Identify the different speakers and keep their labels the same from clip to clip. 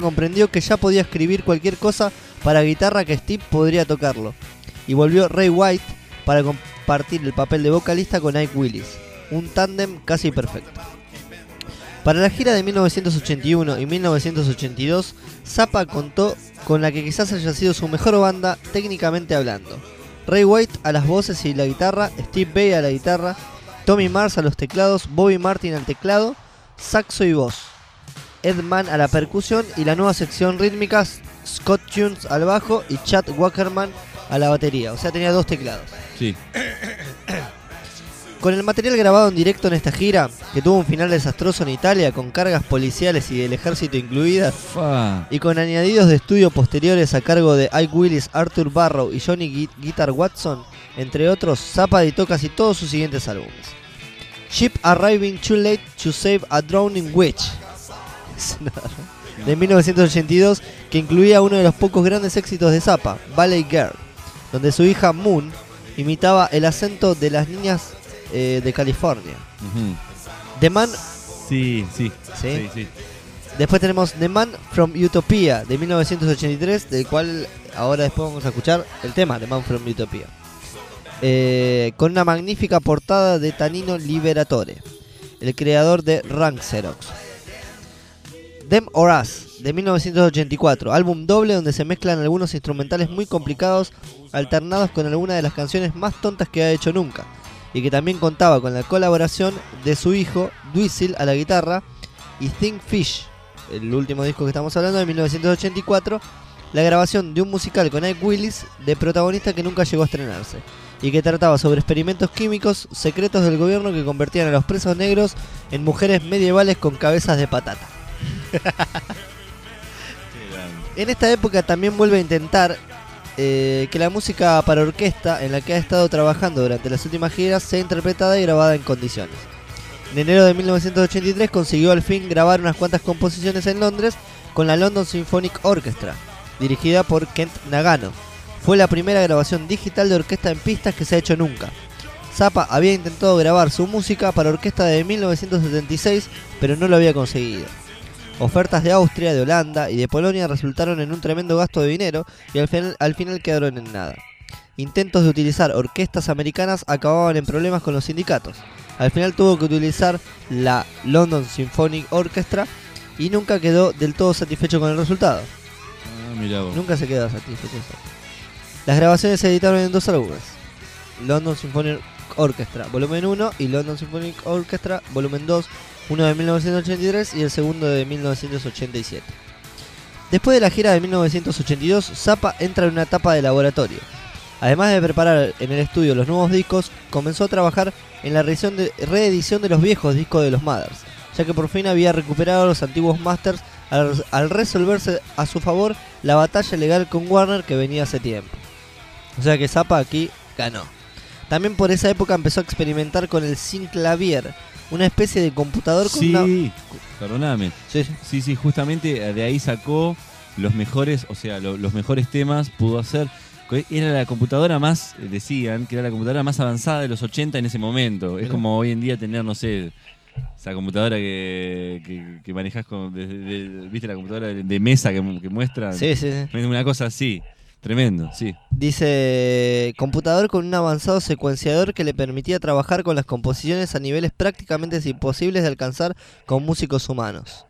Speaker 1: comprendió que ya podía escribir cualquier cosa para guitarra que Steve podría tocarlo. Y volvió Ray White para compartir el papel de vocalista con Ike Willis. Un tándem casi perfecto. Para la gira de 1981 y 1982, Zappa contó con la que quizás haya sido su mejor banda técnicamente hablando. Ray White a las voces y la guitarra, Steve Vai a la guitarra, Tommy Mars a los teclados, Bobby Martin al teclado, saxo y voz, Ed Mann a la percusión y la nueva sección rítmica, Scott Tunes al bajo y Chad Wackerman a la batería. O sea, tenía 2 teclados.
Speaker 2: Sí.
Speaker 1: Con el material grabado en directo en esta gira, que tuvo un final desastroso en Italia con cargas policiales y del ejército incluidas, y con añadidos de estudio posteriores a cargo de Ike Willis, Arthur Barrow y Johnny Guitar Watson, entre otros, Zappa editó casi todos sus siguientes álbumes. Ship Arriving Too Late to Save a Drowning Witch, de 1982, que incluía uno de los pocos grandes éxitos de Zappa, Valley Girl, donde su hija Moon imitaba el acento de las niñas de California. The Man.
Speaker 2: Sí.
Speaker 1: Después tenemos The Man from Utopia de 1983, del cual ahora después vamos a escuchar el tema The Man from Utopia, con una magnífica portada de Tanino Liberatore, el creador de Rank Xerox. Them or Us de 1984, álbum doble donde se mezclan algunos instrumentales muy complicados alternados con algunas de las canciones más tontas que ha hecho nunca, y que también contaba con la colaboración de su hijo Dweezil a la guitarra y Think Fish, el último disco que estamos hablando, de 1984, la grabación de un musical con Ike Willis de protagonista que nunca llegó a estrenarse y que trataba sobre experimentos químicos secretos del gobierno que convertían a los presos negros en mujeres medievales con cabezas de patata. En esta época también vuelve a intentar que la música para orquesta en la que ha estado trabajando durante las últimas giras sea interpretada y grabada en condiciones. En enero de 1983 consiguió al fin grabar unas cuantas composiciones en Londres con la London Symphonic Orchestra, dirigida por Kent Nagano. Fue la primera grabación digital de orquesta en pistas que se ha hecho nunca. Zappa había intentado grabar su música para orquesta desde 1976, pero no lo había conseguido. Ofertas de Austria, de Holanda y de Polonia resultaron en un tremendo gasto de dinero y al final quedaron en nada. Intentos de utilizar orquestas americanas acababan en problemas con los sindicatos. Al final tuvo que utilizar la London Symphonic Orchestra y nunca quedó del todo satisfecho con el resultado.
Speaker 2: Mirá vos.
Speaker 1: Nunca se quedó satisfecho. Las grabaciones se editaron en 2 álbumes: London Symphonic Orchestra Volumen 1 y London Symphonic Orchestra Volumen 2, uno de 1983 y el segundo de 1987. Después de la gira de 1982, Zappa entra en una etapa de laboratorio. Además de preparar en el estudio los nuevos discos, comenzó a trabajar en la reedición de los viejos discos de los Mothers, ya que por fin había recuperado los antiguos masters al resolverse a su favor la batalla legal con Warner que venía hace tiempo. O sea que Zappa aquí ganó. También por esa época empezó a experimentar con el Synclavier, una especie de computador con
Speaker 2: perdóname. Sí, justamente de ahí sacó los mejores, o sea, los mejores temas pudo hacer. Era la computadora más, decían, que era la computadora más avanzada de los 80 en ese momento. Es como hoy en día tener, no sé, esa computadora que manejás ¿viste la computadora de mesa que muestra?
Speaker 1: Sí.
Speaker 2: Una cosa así. Tremendo, sí.
Speaker 1: Dice, computador con un avanzado secuenciador que le permitía trabajar con las composiciones a niveles prácticamente imposibles de alcanzar con músicos humanos.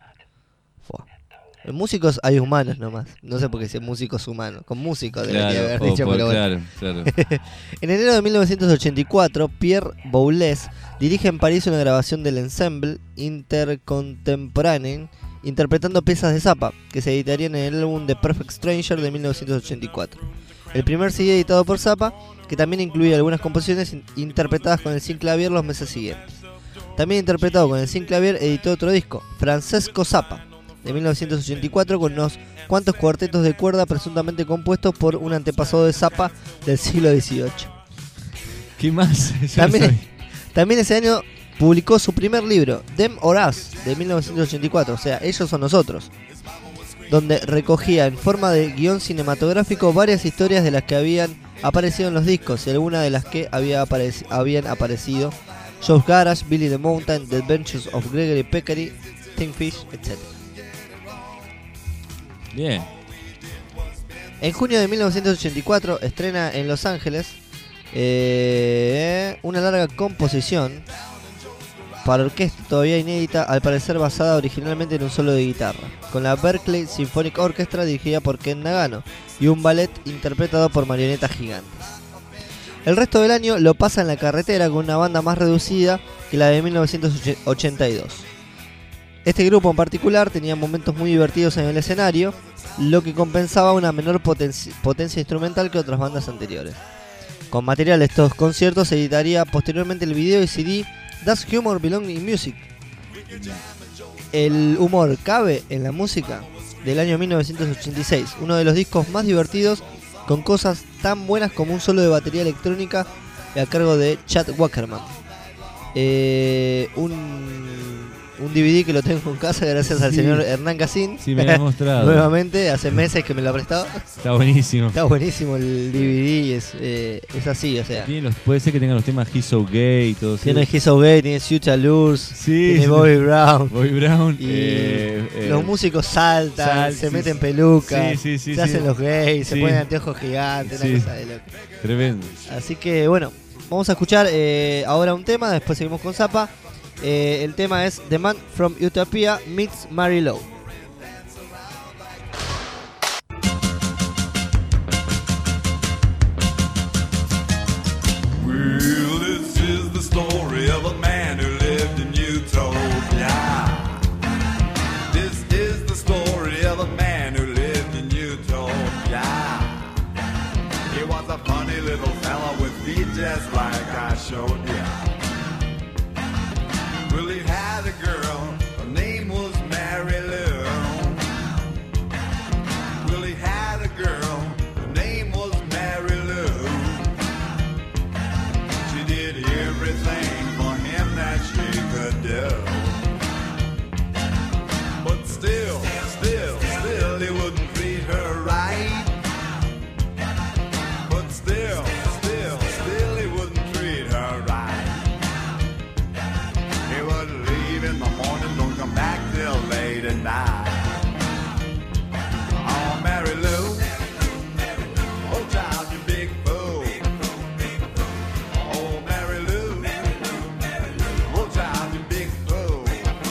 Speaker 1: En músicos hay humanos nomás. No sé por qué decir músicos humanos. Con músicos debería haber dicho. Pero bueno.
Speaker 2: Claro.
Speaker 1: En enero de 1984, Pierre Boulez dirige en París una grabación del Ensemble Intercontemporain interpretando piezas de Zappa, que se editarían en el álbum The Perfect Stranger de 1984. El primer CD editado por Zappa, que también incluía algunas composiciones interpretadas con el Synclavier los meses siguientes. También interpretado con el Synclavier editó otro disco, Francesco Zappa, de 1984, con unos cuantos cuartetos de cuerda presuntamente compuestos por un antepasado de Zappa del siglo XVIII.
Speaker 2: ¿Qué más?
Speaker 1: También ese año publicó su primer libro, Them or Us, de 1984, o sea, Ellos son nosotros, donde recogía en forma de guión cinematográfico varias historias de las que habían aparecido en los discos y algunas de las que habían aparecido: Joe's Garage, Billy the Mountain, The Adventures of Gregory Peccary, Think Fish, etc.
Speaker 2: Bien.
Speaker 1: En junio de 1984 estrena en Los Ángeles una larga composición para orquesta todavía inédita, al parecer basada originalmente en un solo de guitarra, con la Berkeley Symphonic Orchestra dirigida por Ken Nagano y un ballet interpretado por marionetas gigantes. El resto del año lo pasa en la carretera con una banda más reducida que la de 1982. Este grupo en particular tenía momentos muy divertidos en el escenario, lo que compensaba una menor potencia instrumental que otras bandas anteriores. Con material de estos conciertos se editaría posteriormente el video y CD Does Humor Belong in Music? El humor cabe en la música, del año 1986, uno de los discos más divertidos, con cosas tan buenas como un solo de batería electrónica a cargo de Chad Wackerman. Un DVD que lo tengo en casa gracias al señor Hernán Casín.
Speaker 2: Sí, me lo has mostrado.
Speaker 1: Nuevamente, hace meses que me lo ha prestado.
Speaker 2: Está buenísimo.
Speaker 1: Está buenísimo el DVD, es así, o sea.
Speaker 2: Puede ser que tengan los temas He's So Gay y todo eso.
Speaker 1: Tiene He's So Gay, tiene Future Allures,
Speaker 2: sí,
Speaker 1: tiene Bobby Brown.
Speaker 2: Bobby Brown.
Speaker 1: Y los músicos saltan, se meten pelucas, se hacen los gays, se ponen anteojos gigantes, una cosa de loco.
Speaker 2: Tremendo.
Speaker 1: Así que bueno, vamos a escuchar ahora un tema, después seguimos con Zappa. El tema es The Man from Utopia meets Mary Lou.
Speaker 3: Well, this is the story of a man who lived in Utopia. This is the story of a man who lived in Utopia. He was a funny little fella with feet just like I showed you. Well, he had a girl, her name was Mary Lou. Well, he had a girl, her name was Mary Lou. She did everything for him that she could do. But still, he wouldn't treat her right. But still, he wouldn't treat her right. He would leave in the morning, don't come back till late at night. Oh, Mary Lou, oh child, you big fool. Oh, Mary Lou, oh child, you big fool.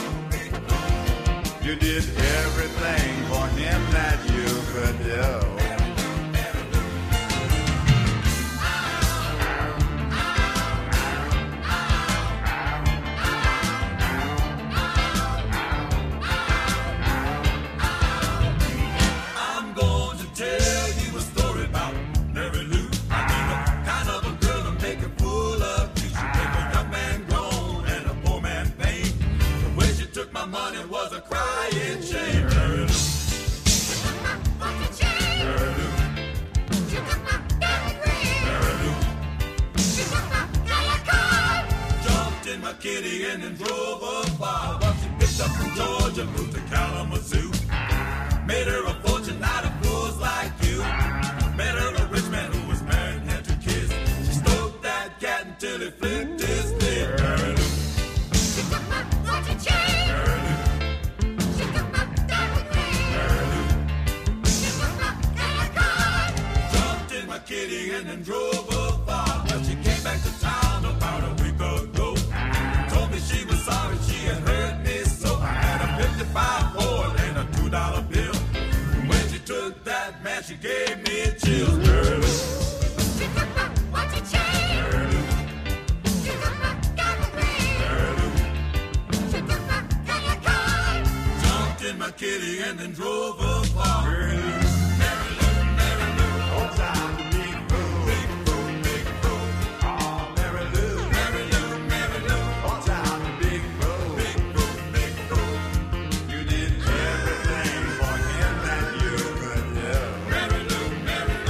Speaker 3: You did everything for him that you could do. Kitty and then drove her far. Well, she picked up from Georgia, moved to Kalamazoo. Made her a fortune out of fools like you. Met her a rich man who was married and had 2 kids. She stroked that cat until he flipped his lid. Mary Lou, she took my watch and chain. Mary Lou, she took my diamond ring. Mary Lou, she took my credit card. Jumped in my kitty and then drove her far. Well, she came back to town about a week ago. She was sorry she had hurt me so. I had a 55 Ford and a $2 bill. When she took that, man, she gave me chills. Girl, she took my watch and chain. Girl, she took my diamond ring. Girl, she took my credit card. Jumped in my kitty and then drove her far. Mary Lou, oh, time to be fool. Big fool, big fool. Oh, Mary Lou, oh, time. You did everything for him that you could do. Mary Lou,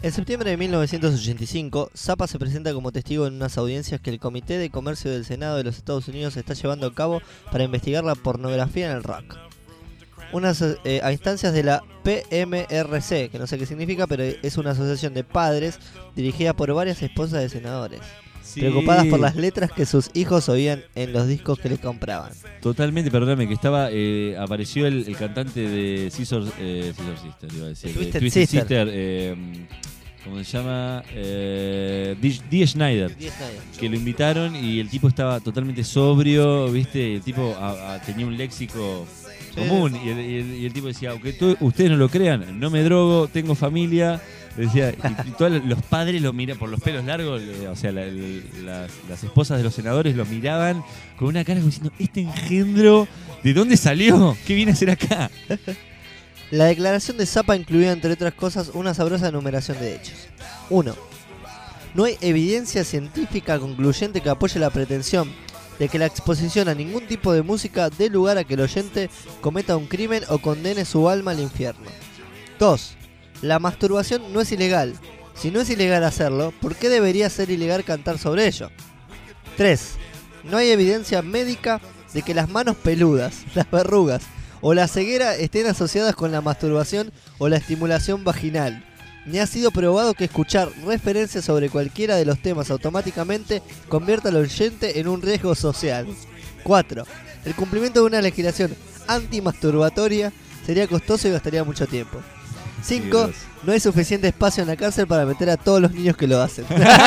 Speaker 1: En septiembre de 1985, Zappa se presenta como testigo en unas audiencias que el Comité de Comercio del Senado de los Estados Unidos está llevando a cabo para investigar la pornografía en el rock. A instancias de la PMRC, que no sé qué significa, pero es una asociación de padres dirigida por varias esposas de senadores, preocupadas por las letras que sus hijos oían en los discos que les compraban.
Speaker 2: Totalmente, perdóname, que apareció el cantante de Scissor Sister, iba a decir.
Speaker 1: Twisted
Speaker 2: Sister. ¿Cómo se llama? Dee Schneider. Que lo invitaron y el tipo estaba totalmente sobrio, ¿viste? El tipo tenía un léxico común y el tipo decía, aunque ustedes no lo crean, no me drogo, tengo familia. Decía, y todos los padres lo miran por los pelos largos, o sea, las esposas de los senadores lo miraban con una cara como diciendo, este engendro, ¿de dónde salió? ¿Qué viene a hacer acá?
Speaker 1: La declaración de Zappa incluía, entre otras cosas, una sabrosa enumeración de hechos. 1. No hay evidencia científica concluyente que apoye la pretensión de que la exposición a ningún tipo de música dé lugar a que el oyente cometa un crimen o condene su alma al infierno. 2. La masturbación no es ilegal. Si no es ilegal hacerlo, ¿por qué debería ser ilegal cantar sobre ello? 3. No hay evidencia médica de que las manos peludas, las verrugas o la ceguera estén asociadas con la masturbación o la estimulación vaginal. Ni ha sido probado que escuchar referencias sobre cualquiera de los temas automáticamente convierta al oyente en un riesgo social. 4. El cumplimiento de una legislación antimasturbatoria sería costoso y gastaría mucho tiempo. 5. No hay suficiente espacio en la cárcel para meter a todos los niños que lo hacen.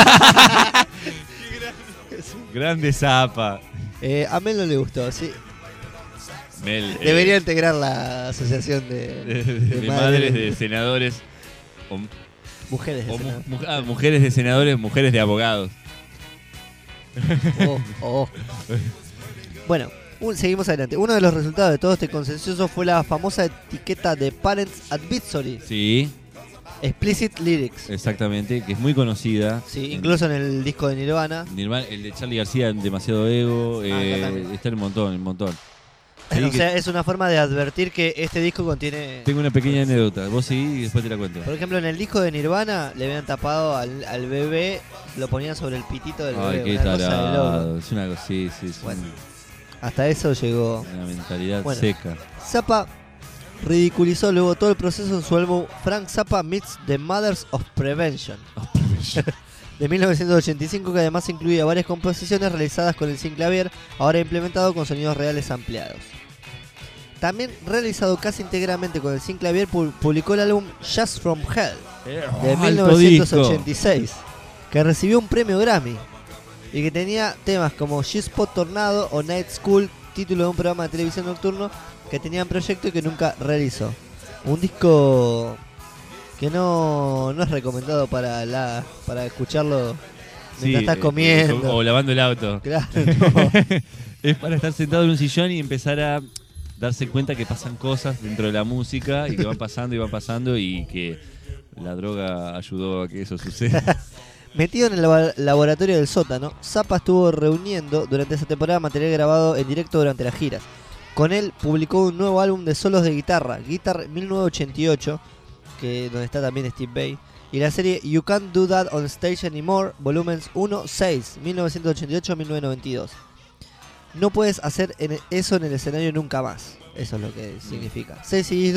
Speaker 2: Grande Zappa.
Speaker 1: A Mel no le gustó, sí.
Speaker 2: Mel,
Speaker 1: debería integrar la asociación de
Speaker 2: madres de senadores.
Speaker 1: Mujeres de senadores.
Speaker 2: Mujeres de senadores, mujeres de abogados.
Speaker 1: Bueno, seguimos adelante. Uno de los resultados de todo este consenso fue la famosa etiqueta de Parents Advisory.
Speaker 2: Sí.
Speaker 1: Explicit Lyrics.
Speaker 2: Exactamente, que es muy conocida.
Speaker 1: Sí, incluso en el disco de Nirvana.
Speaker 2: El de Charly García, Demasiado Ego. Está en un montón.
Speaker 1: O sea, es una forma de advertir que este disco contiene...
Speaker 2: Tengo una pequeña anécdota. Vos seguís y después te la cuento.
Speaker 1: Por ejemplo, en el disco de Nirvana le habían tapado al bebé, lo ponían sobre el pitito del bebé.
Speaker 2: Ay, qué tarado. Es una cosa, sí.
Speaker 1: Bueno, hasta eso llegó.
Speaker 2: Una mentalidad seca.
Speaker 1: Zappa ridiculizó luego todo el proceso en su álbum Frank Zappa Meets the Mothers of Prevention. De 1985, que además incluía varias composiciones realizadas con el synclavier, ahora implementado con sonidos reales ampliados. También realizado casi íntegramente con el synclavier, publicó el álbum Just From Hell de 1986, que recibió un premio Grammy y que tenía temas como G-Spot Tornado o Night School, título de un programa de televisión nocturno que tenía en proyecto y que nunca realizó. Un disco que no es recomendado para escucharlo mientras estás comiendo
Speaker 2: o lavando el auto.
Speaker 1: Claro, no.
Speaker 2: Es para estar sentado en un sillón y empezar a darse cuenta que pasan cosas dentro de la música y que van pasando y que la droga ayudó a que eso suceda.
Speaker 1: Metido en el laboratorio del sótano, Zappa estuvo reuniendo durante esa temporada material grabado en directo durante las giras. Con él publicó un nuevo álbum de solos de guitarra, Guitar 1988, donde está también Steve Vai, y la serie You Can't Do That on Stage Anymore, volúmenes 1-6, 1988-1992. No puedes hacer eso en el escenario nunca más. Eso es lo que significa. 6 CDs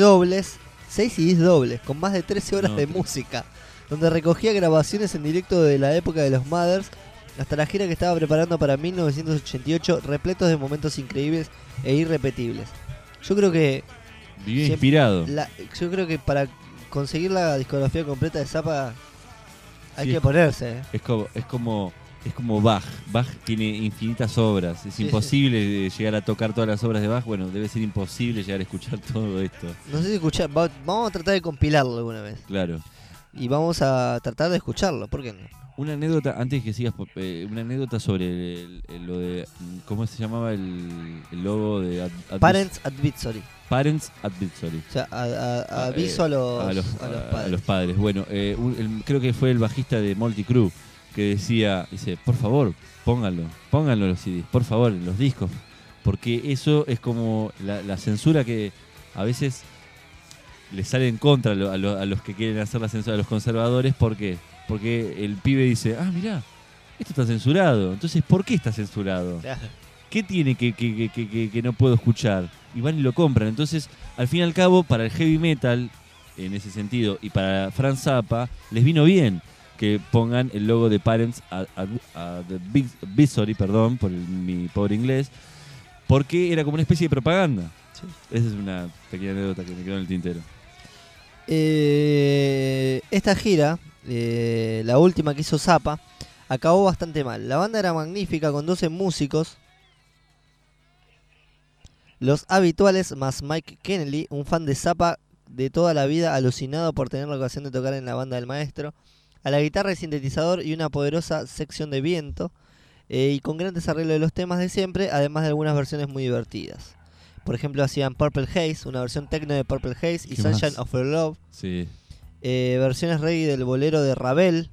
Speaker 1: dobles, con más de 13 horas de música, donde recogía grabaciones en directo de la época de los Mothers hasta la gira que estaba preparando para 1988, repletos de momentos increíbles e irrepetibles. Yo creo que...
Speaker 2: Vive inspirado.
Speaker 1: Yo creo que para conseguir la discografía completa de Zappa hay que ponerse.
Speaker 2: Es como Bach. Bach tiene infinitas obras. Es imposible llegar a tocar todas las obras de Bach. Bueno, debe ser imposible llegar a escuchar todo esto.
Speaker 1: No sé si escuchar. Vamos a tratar de compilarlo alguna vez.
Speaker 2: Claro.
Speaker 1: Y vamos a tratar de escucharlo. ¿Por qué no?
Speaker 2: Una anécdota, antes que sigas, una anécdota sobre lo de... ¿Cómo se llamaba el logo de
Speaker 1: Parents Advisory.
Speaker 2: Parents Advisory.
Speaker 1: O sea, aviso a los
Speaker 2: padres. Bueno, creo que fue el bajista de Motley Crue que dice, por favor, pónganlo los CDs, por favor, en los discos, porque eso es como la censura que a veces le sale en contra a los que quieren hacer la censura, a los conservadores. ¿Por qué? Porque el pibe dice, mirá, esto está censurado. Entonces, ¿por qué está censurado?
Speaker 1: Claro.
Speaker 2: ¿Qué tiene que no puedo escuchar? Y van y lo compran. Entonces, al fin y al cabo, para el heavy metal, en ese sentido, y para Frank Zappa, les vino bien que pongan el logo de Parents a the Visory, perdón por mi pobre inglés, porque era como una especie de propaganda.
Speaker 1: Sí.
Speaker 2: Esa es una pequeña anécdota que me quedó en el tintero.
Speaker 1: Esta gira, la última que hizo Zappa, acabó bastante mal. La banda era magnífica, con 12 músicos, los habituales más Mike Kennedy, un fan de Zappa de toda la vida, alucinado por tener la ocasión de tocar en la banda del maestro, a la guitarra y sintetizador y una poderosa sección de viento, y con grandes arreglos de los temas de siempre, además de algunas versiones muy divertidas. Por ejemplo, hacían Purple Haze, una versión techno de Purple Haze, y Sunshine
Speaker 2: más?
Speaker 1: of Your Love.
Speaker 2: Sí.
Speaker 1: Versiones reggae del bolero de Ravel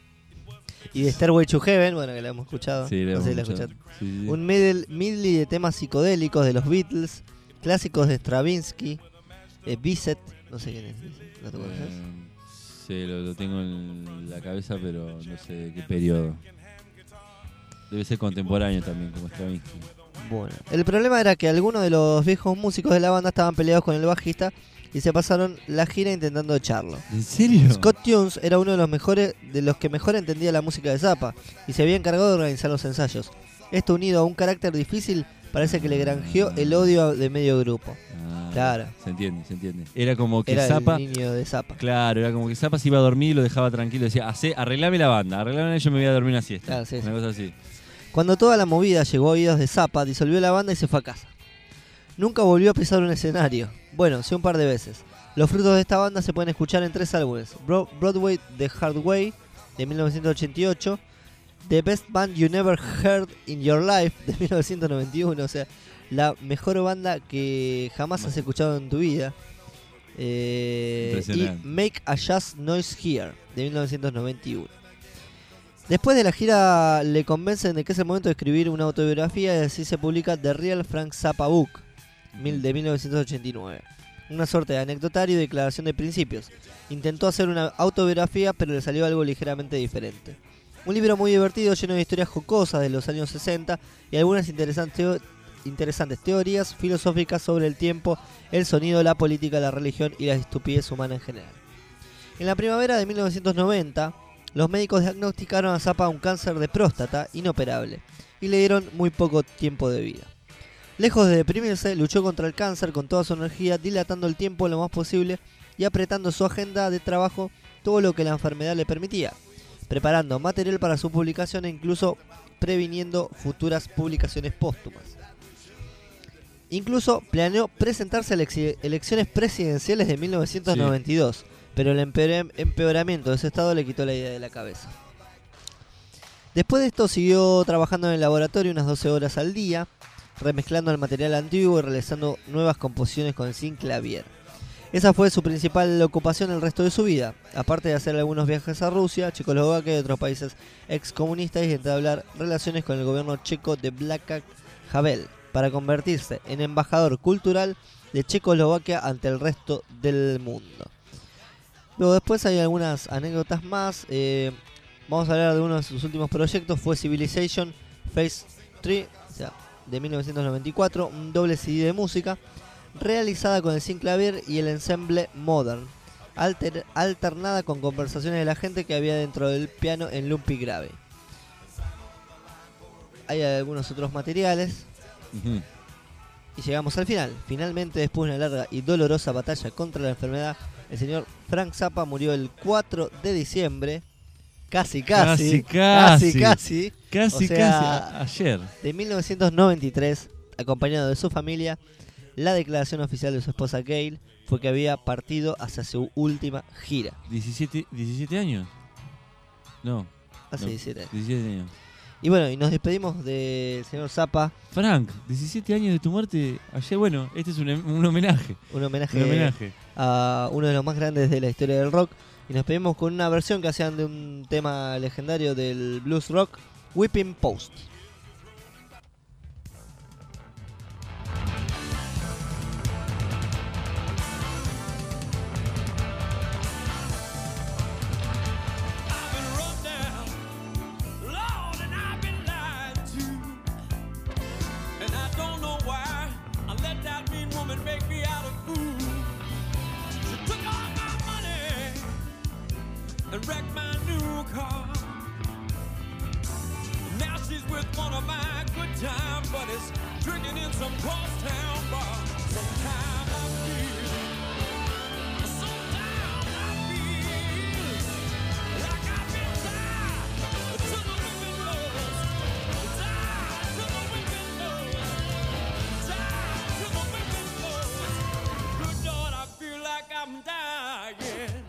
Speaker 1: y de Stairway to Heaven, bueno, que la hemos escuchado.
Speaker 2: Sí,
Speaker 1: No sé si la
Speaker 2: escuchado.
Speaker 1: escucharon.
Speaker 2: Sí, sí.
Speaker 1: Un medley de temas psicodélicos de los Beatles, clásicos de Stravinsky, Bizet, no sé quién es, ¿no te conoces?
Speaker 2: Sí, lo tengo en la cabeza, pero no sé de qué periodo. Debe ser contemporáneo también, como Stravinsky.
Speaker 1: Bueno, el problema era que algunos de los viejos músicos de la banda estaban peleados con el bajista y se pasaron la gira intentando echarlo.
Speaker 2: ¿En serio?
Speaker 1: Scott Tunes era uno de los que mejor entendía la música de Zappa y se había encargado de organizar los ensayos. Esto, unido a un carácter difícil, parece que le granjeó el odio de medio grupo. Claro.
Speaker 2: Se entiende. Era como que
Speaker 1: Era
Speaker 2: Zappa...
Speaker 1: el niño de Zappa.
Speaker 2: Claro, era como que Zappa se iba a dormir y lo dejaba tranquilo. Decía, arreglame la banda, yo me voy a dormir una siesta.
Speaker 1: Claro, sí,
Speaker 2: una cosa así.
Speaker 1: Cuando toda la movida llegó a oídos de Zappa, disolvió la banda y se fue a casa. Nunca volvió a pisar un escenario. Bueno, sí, un par de veces. Los frutos de esta banda se pueden escuchar en 3 álbumes: Broadway The Hard Way, de 1988, The Best Band You Never Heard in Your Life, de 1991, o sea, la mejor banda que jamás has escuchado en tu vida, y Make a Just Noise Here, de 1991. Después de la gira le convencen de que es el momento de escribir una autobiografía, y así se publica The Real Frank Zappa Book, de 1989. Una suerte de anecdotario y declaración de principios. Intentó hacer una autobiografía, pero le salió algo ligeramente diferente. Un libro muy divertido, lleno de historias jocosas de los años 60 y algunas interesantes teorías filosóficas sobre el tiempo, el sonido, la política, la religión y la estupidez humana en general. En la primavera de 1990, los médicos diagnosticaron a Zappa un cáncer de próstata inoperable y le dieron muy poco tiempo de vida. Lejos de deprimirse, luchó contra el cáncer con toda su energía, dilatando el tiempo lo más posible y apretando su agenda de trabajo todo lo que la enfermedad le permitía, preparando material para su publicación e incluso previniendo futuras publicaciones póstumas. Incluso planeó presentarse a las elecciones presidenciales de 1992, pero el empeoramiento de su estado le quitó la idea de la cabeza. Después de esto siguió trabajando en el laboratorio unas 12 horas al día, remezclando el material antiguo y realizando nuevas composiciones con el synclavier. Esa fue su principal ocupación el resto de su vida, aparte de hacer algunos viajes a Rusia, Checoslovaquia y otros países excomunistas y entablar relaciones con el gobierno checo de Václav Havel para convertirse en embajador cultural de Checoslovaquia ante el resto del mundo. Luego después hay algunas anécdotas más. Vamos a hablar de uno de sus últimos proyectos, fue Civilization Phase 3, o sea, de 1994, un doble CD de música realizada con el synclavier y el ensemble Modern, alternada con conversaciones de la gente que había dentro del piano en loop y grave. Hay algunos otros materiales. Y llegamos al final. Finalmente, después de una larga y dolorosa batalla contra la enfermedad, el señor Frank Zappa murió el 4 de diciembre. Casi,
Speaker 2: ayer.
Speaker 1: De 1993, acompañado de su familia. La declaración oficial de su esposa Gail fue que había partido hacia su última gira.
Speaker 2: 17 años. No.
Speaker 1: Hace 17 años.
Speaker 2: 17 años.
Speaker 1: Y bueno, y nos despedimos del señor Zappa.
Speaker 2: Frank, 17 años de tu muerte ayer. Bueno, este es un homenaje.
Speaker 1: Un homenaje a uno de los más grandes de la historia del rock. Y nos despedimos con una versión que hacían de un tema legendario del blues rock, Whipping Post.
Speaker 3: car. Now she's with one of my good time buddies, drinking in some crosstown bar. Sometimes I feel like I've been tied to the windows, tied to the windows, tied to the windows. Good Lord, I feel like I'm dying.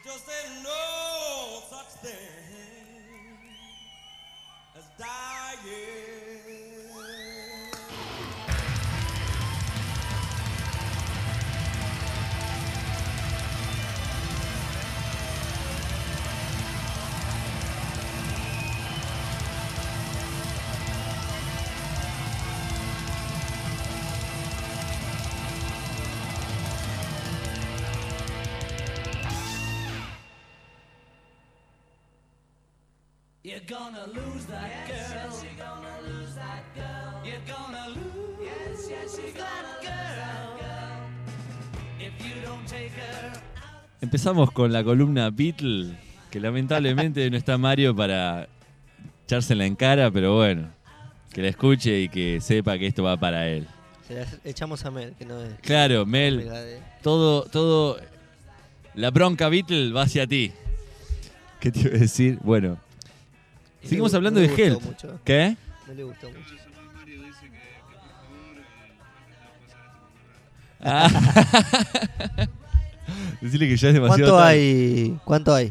Speaker 3: 'cause there's no such thing as dying. You're gonna lose that girl. Yes, you're gonna lose that girl. You're gonna lose. Yes, you're gonna lose that girl. If you don't take her.
Speaker 2: Empezamos con la columna Beatle, que lamentablemente no está Mario para echársela en cara, pero bueno, que la escuche y que sepa que esto va para él.
Speaker 1: Se la echamos a Mel, que no es.
Speaker 2: Claro, Mel, todo, la bronca Beatle va hacia ti. ¿Qué te iba a decir? Bueno, seguimos hablando de Help.
Speaker 1: Mucho.
Speaker 2: ¿Qué?
Speaker 1: No le gustó mucho.
Speaker 2: Decirle que ya es demasiado tarde.
Speaker 1: ¿Cuánto hay?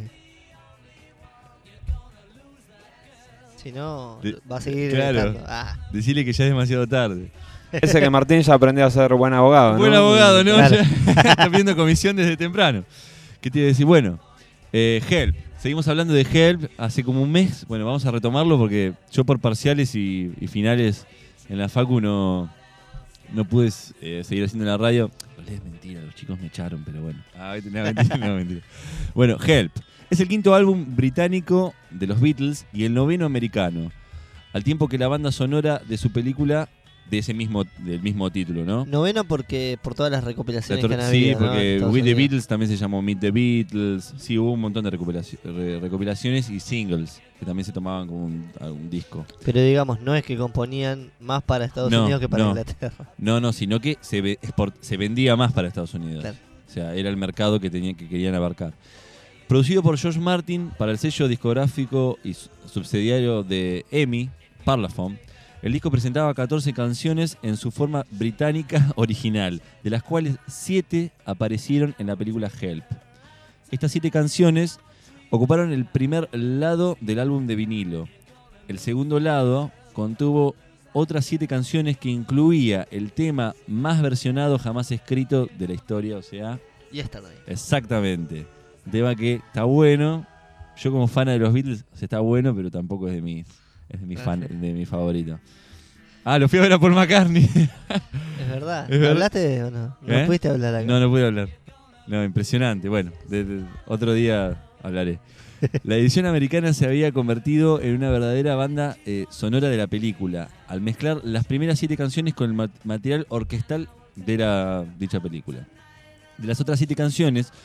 Speaker 1: Si no, va a seguir.
Speaker 2: Claro. Decirle que ya es demasiado tarde.
Speaker 4: Ese que Martín ya aprendió a ser buen abogado, ¿no?
Speaker 2: Buen abogado, ¿no?
Speaker 1: Claro.
Speaker 2: Ya está pidiendo comisión desde temprano. ¿Qué te iba a decir? Bueno, Help. Seguimos hablando de Help hace como un mes. Bueno, vamos a retomarlo porque yo por parciales y finales en la facu no pude seguir haciendo la radio. Es mentira, los chicos me echaron, pero bueno. Mentira. Bueno, Help. Es el quinto álbum británico de los Beatles y el noveno americano. Al tiempo que la banda sonora de su película del mismo título, ¿no?
Speaker 1: Noveno porque por todas las recopilaciones que han habido.
Speaker 2: Sí,
Speaker 1: ¿no?
Speaker 2: porque With the Beatles también se llamó Meet the Beatles. Sí, hubo un montón de recopilaciones y singles que también se tomaban como un disco.
Speaker 1: Pero digamos, no es que componían más para Estados Unidos que para Inglaterra.
Speaker 2: No, sino que se vendía más para Estados Unidos.
Speaker 1: Claro.
Speaker 2: O sea, era el mercado que querían abarcar. Producido por George Martin para el sello discográfico y subsidiario de EMI, Parlophone, el disco presentaba 14 canciones en su forma británica original, de las cuales 7 aparecieron en la película Help. Estas 7 canciones ocuparon el primer lado del álbum de vinilo. El segundo lado contuvo otras 7 canciones que incluía el tema más versionado jamás escrito de la historia, o sea...
Speaker 1: Yesterday.
Speaker 2: Exactamente. Un tema que está bueno. Yo como fan de los Beatles, está bueno, pero tampoco es de mi favorito. Lo fui a ver a Paul McCartney.
Speaker 1: Es verdad. ¿Hablaste o no? ¿No pudiste hablar acá?
Speaker 2: No pude hablar. No, impresionante. Bueno, otro día hablaré. La edición americana se había convertido en una verdadera banda sonora de la película, al mezclar las primeras 7 canciones con el material orquestal de dicha película. De las otras 7 canciones,